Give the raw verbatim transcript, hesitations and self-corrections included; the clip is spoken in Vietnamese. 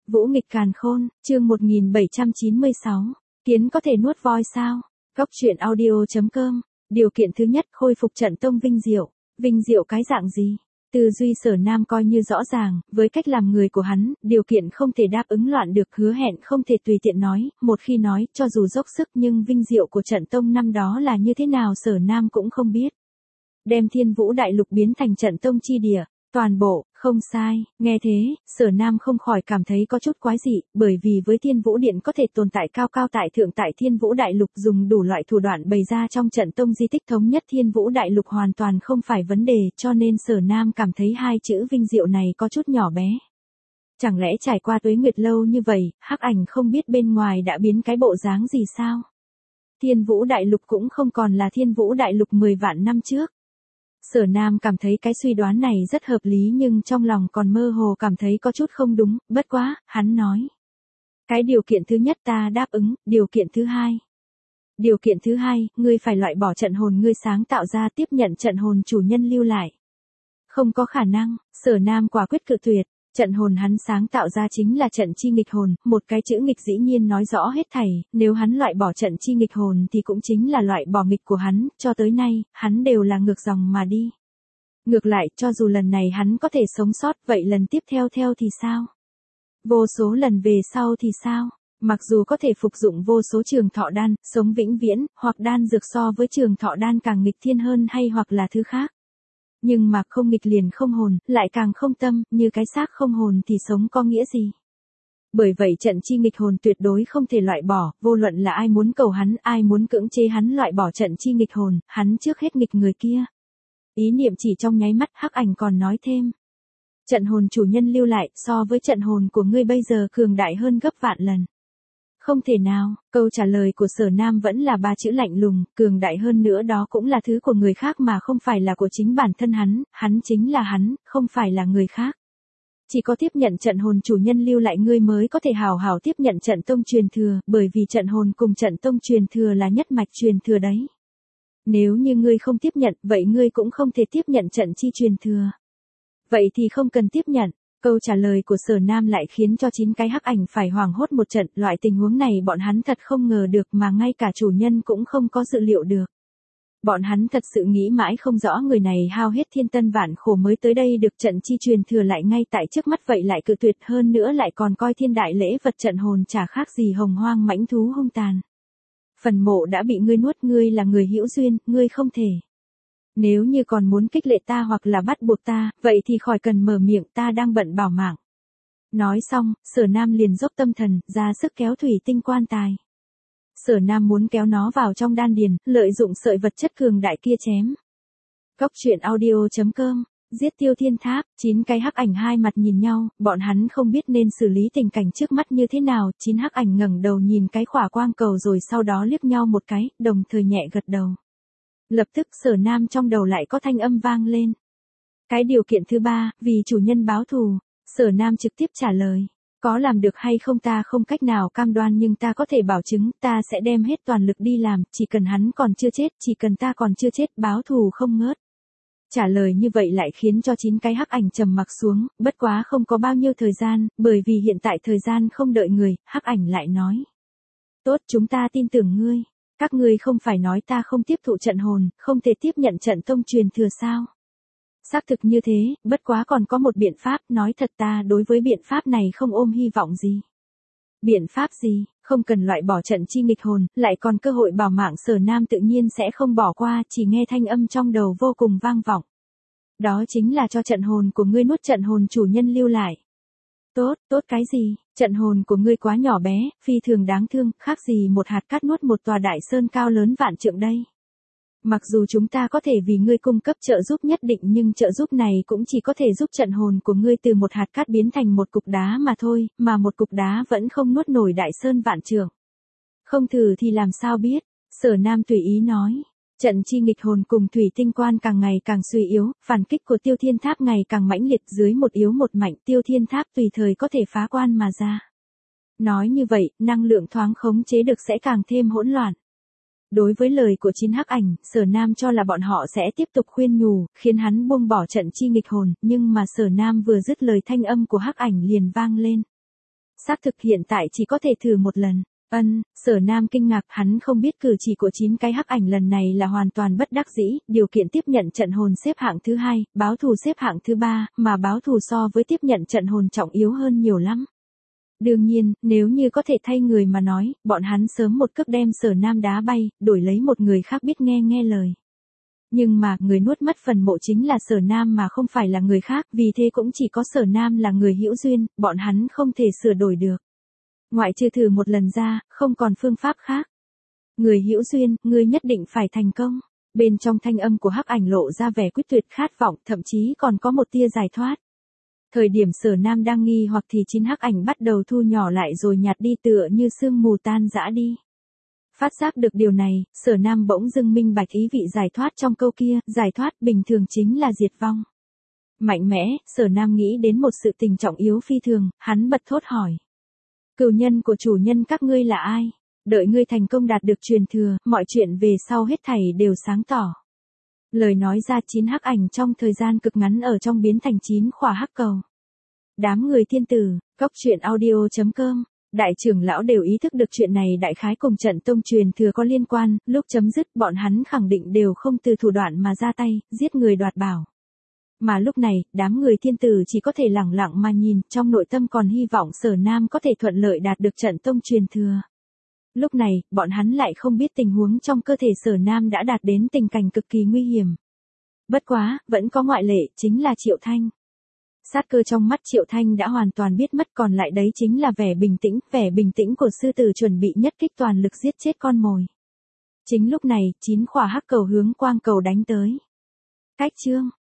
Vũ nghịch càn khôn, chương một nghìn bảy trăm chín mươi sáu. Kiến có thể nuốt voi sao? Cóc truyện audio chấm com. Điều kiện thứ nhất, khôi phục trận tông vinh diệu. Vinh diệu cái dạng gì? Tư duy Sở Nam coi như rõ ràng, với cách làm người của hắn, điều kiện không thể đáp ứng loạn được, hứa hẹn không thể tùy tiện nói, một khi nói, cho dù dốc sức nhưng vinh diệu của trận tông năm đó là như thế nào Sở Nam cũng không biết. Đem Thiên Vũ Đại Lục biến thành trận tông chi địa. Toàn bộ, không sai, nghe thế, Sở Nam không khỏi cảm thấy có chút quái dị, bởi vì với Thiên Vũ Điện có thể tồn tại cao cao tại thượng tại Thiên Vũ Đại Lục dùng đủ loại thủ đoạn bày ra trong trận tông di tích thống nhất Thiên Vũ Đại Lục hoàn toàn không phải vấn đề, cho nên Sở Nam cảm thấy hai chữ vinh diệu này có chút nhỏ bé. Chẳng lẽ trải qua tuế nguyệt lâu như vậy, Hắc Ảnh không biết bên ngoài đã biến cái bộ dáng gì sao? Thiên Vũ Đại Lục cũng không còn là Thiên Vũ Đại Lục mười vạn năm trước. Sở Nam cảm thấy cái suy đoán này rất hợp lý nhưng trong lòng còn mơ hồ cảm thấy có chút không đúng, bất quá, hắn nói. Cái điều kiện thứ nhất ta đáp ứng, điều kiện thứ hai. Điều kiện thứ hai, ngươi phải loại bỏ trận hồn ngươi sáng tạo ra tiếp nhận trận hồn chủ nhân lưu lại. Không có khả năng, Sở Nam quả quyết cự tuyệt. Trận hồn hắn sáng tạo ra chính là trận chi nghịch hồn, một cái chữ nghịch dĩ nhiên nói rõ hết thảy, nếu hắn loại bỏ trận chi nghịch hồn thì cũng chính là loại bỏ nghịch của hắn, cho tới nay, hắn đều là ngược dòng mà đi. Ngược lại, cho dù lần này hắn có thể sống sót, vậy lần tiếp theo theo thì sao? Vô số lần về sau thì sao? Mặc dù có thể phục dụng vô số trường thọ đan, sống vĩnh viễn, hoặc đan dược so với trường thọ đan càng nghịch thiên hơn hay hoặc là thứ khác. Nhưng mà không nghịch liền không hồn, lại càng không tâm, như cái xác không hồn thì sống có nghĩa gì? Bởi vậy trận chi nghịch hồn tuyệt đối không thể loại bỏ, vô luận là ai muốn cầu hắn, ai muốn cưỡng chế hắn loại bỏ trận chi nghịch hồn, hắn trước hết nghịch người kia. Ý niệm chỉ trong nháy mắt, Hắc Ảnh còn nói thêm. Trận hồn chủ nhân lưu lại, so với trận hồn của ngươi bây giờ cường đại hơn gấp vạn lần. Không thể nào, câu trả lời của Sở Nam vẫn là ba chữ lạnh lùng, cường đại hơn nữa đó cũng là thứ của người khác mà không phải là của chính bản thân hắn, hắn chính là hắn, không phải là người khác. Chỉ có tiếp nhận trận hồn chủ nhân lưu lại ngươi mới có thể hào hào tiếp nhận trận tông truyền thừa, bởi vì trận hồn cùng trận tông truyền thừa là nhất mạch truyền thừa đấy. Nếu như ngươi không tiếp nhận, vậy ngươi cũng không thể tiếp nhận trận chi truyền thừa. Vậy thì không cần tiếp nhận. Câu trả lời của Sở Nam lại khiến cho chín cái Hắc Ảnh phải hoảng hốt một trận, loại tình huống này bọn hắn thật không ngờ được mà ngay cả chủ nhân cũng không có dự liệu được. Bọn hắn thật sự nghĩ mãi không rõ người này hao hết thiên tân vạn khổ mới tới đây được trận chi truyền thừa lại ngay tại trước mắt vậy lại cự tuyệt hơn nữa lại còn coi thiên đại lễ vật trận hồn chả khác gì hồng hoang mãnh thú hung tàn. Phần mộ đã bị ngươi nuốt, ngươi là người hữu duyên, ngươi không thể. Nếu như còn muốn kích lệ ta hoặc là bắt buộc ta, vậy thì khỏi cần mở miệng, ta đang bận bảo mạng. Nói xong, Sở Nam liền dốc tâm thần, ra sức kéo thủy tinh quan tài. Sở Nam muốn kéo nó vào trong đan điền, lợi dụng sợi vật chất cường đại kia chém. Cóc truyện audio chấm com. Giết Tiêu Thiên Tháp, chín cái Hắc Ảnh hai mặt nhìn nhau, bọn hắn không biết nên xử lý tình cảnh trước mắt như thế nào, chín Hắc Ảnh ngẩng đầu nhìn cái khỏa quang cầu rồi sau đó liếc nhau một cái, đồng thời nhẹ gật đầu. Lập tức Sở Nam trong đầu lại có thanh âm vang lên. Cái điều kiện thứ ba, vì chủ nhân báo thù, Sở Nam trực tiếp trả lời. Có làm được hay không ta không cách nào cam đoan nhưng ta có thể bảo chứng ta sẽ đem hết toàn lực đi làm, chỉ cần hắn còn chưa chết, chỉ cần ta còn chưa chết báo thù không ngớt. Trả lời như vậy lại khiến cho chín cái Hắc Ảnh trầm mặc xuống, bất quá không có bao nhiêu thời gian, bởi vì hiện tại thời gian không đợi người, Hắc Ảnh lại nói. Tốt, chúng ta tin tưởng ngươi. Các ngươi không phải nói ta không tiếp thụ trận hồn, không thể tiếp nhận trận tông truyền thừa sao? Xác thực như thế, bất quá còn có một biện pháp, nói thật ta đối với biện pháp này không ôm hy vọng gì. Biện pháp gì? Không cần loại bỏ trận chi nghịch hồn, lại còn cơ hội bảo mạng Sở Nam tự nhiên sẽ không bỏ qua, chỉ nghe thanh âm trong đầu vô cùng vang vọng. Đó chính là cho trận hồn của ngươi nuốt trận hồn chủ nhân lưu lại. Tốt, tốt cái gì? Trận hồn của ngươi quá nhỏ bé, phi thường đáng thương, khác gì một hạt cát nuốt một tòa đại sơn cao lớn vạn trượng đây. Mặc dù chúng ta có thể vì ngươi cung cấp trợ giúp nhất định nhưng trợ giúp này cũng chỉ có thể giúp trận hồn của ngươi từ một hạt cát biến thành một cục đá mà thôi, mà một cục đá vẫn không nuốt nổi đại sơn vạn trượng. Không thử thì làm sao biết, Sở Nam tùy ý nói. Trận chi nghịch hồn cùng thủy tinh quan càng ngày càng suy yếu, phản kích của Tiêu Thiên Tháp ngày càng mãnh liệt, dưới một yếu một mạnh Tiêu Thiên Tháp tùy thời có thể phá quan mà ra. Nói như vậy, năng lượng thoáng khống chế được sẽ càng thêm hỗn loạn. Đối với lời của chín Hắc Ảnh, Sở Nam cho là bọn họ sẽ tiếp tục khuyên nhủ, khiến hắn buông bỏ trận chi nghịch hồn, nhưng mà Sở Nam vừa dứt lời thanh âm của Hắc Ảnh liền vang lên. Xác thực hiện tại chỉ có thể thử một lần. Ân, Sở Nam kinh ngạc, hắn không biết cử chỉ của chín cái hắc ảnh lần này là hoàn toàn bất đắc dĩ, điều kiện tiếp nhận trận hồn xếp hạng thứ hai, báo thù xếp hạng thứ ba, mà báo thù so với tiếp nhận trận hồn trọng yếu hơn nhiều lắm. Đương nhiên, nếu như có thể thay người mà nói, bọn hắn sớm một cước đem Sở Nam đá bay, đổi lấy một người khác biết nghe nghe lời. Nhưng mà, người nuốt mất phần mộ chính là Sở Nam mà không phải là người khác, vì thế cũng chỉ có Sở Nam là người hữu duyên, bọn hắn không thể sửa đổi được. Ngoại trừ thử một lần ra, không còn phương pháp khác. Người hữu duyên, ngươi nhất định phải thành công. Bên trong thanh âm của hắc ảnh lộ ra vẻ quyết tuyệt khát vọng, thậm chí còn có một tia giải thoát. Thời điểm Sở Nam đang nghi hoặc thì chín hắc ảnh bắt đầu thu nhỏ lại rồi nhạt đi tựa như sương mù tan rã đi. Phát giác được điều này, Sở Nam bỗng dưng minh bạch ý vị giải thoát trong câu kia, giải thoát bình thường chính là diệt vong. Mạnh mẽ, Sở Nam nghĩ đến một sự tình trọng yếu phi thường, hắn bật thốt hỏi. Cừu nhân của chủ nhân các ngươi là ai? Đợi ngươi thành công đạt được truyền thừa, mọi chuyện về sau hết thảy đều sáng tỏ. Lời nói ra chín hắc ảnh trong thời gian cực ngắn ở trong biến thành chín khỏa hắc cầu. Đám người thiên tử, góc truyện audio chấm com, đại trưởng lão đều ý thức được chuyện này đại khái cùng trận tông truyền thừa có liên quan, lúc chấm dứt bọn hắn khẳng định đều không từ thủ đoạn mà ra tay, giết người đoạt bảo. Mà lúc này, đám người thiên tử chỉ có thể lẳng lặng mà nhìn, trong nội tâm còn hy vọng Sở Nam có thể thuận lợi đạt được trận tông truyền thừa. Lúc này, bọn hắn lại không biết tình huống trong cơ thể Sở Nam đã đạt đến tình cảnh cực kỳ nguy hiểm. Bất quá, vẫn có ngoại lệ, chính là Triệu Thanh. Sát cơ trong mắt Triệu Thanh đã hoàn toàn biết mất, còn lại đấy chính là vẻ bình tĩnh, vẻ bình tĩnh của sư tử chuẩn bị nhất kích toàn lực giết chết con mồi. Chính lúc này, chín khỏa hắc cầu hướng quang cầu đánh tới. Cách chương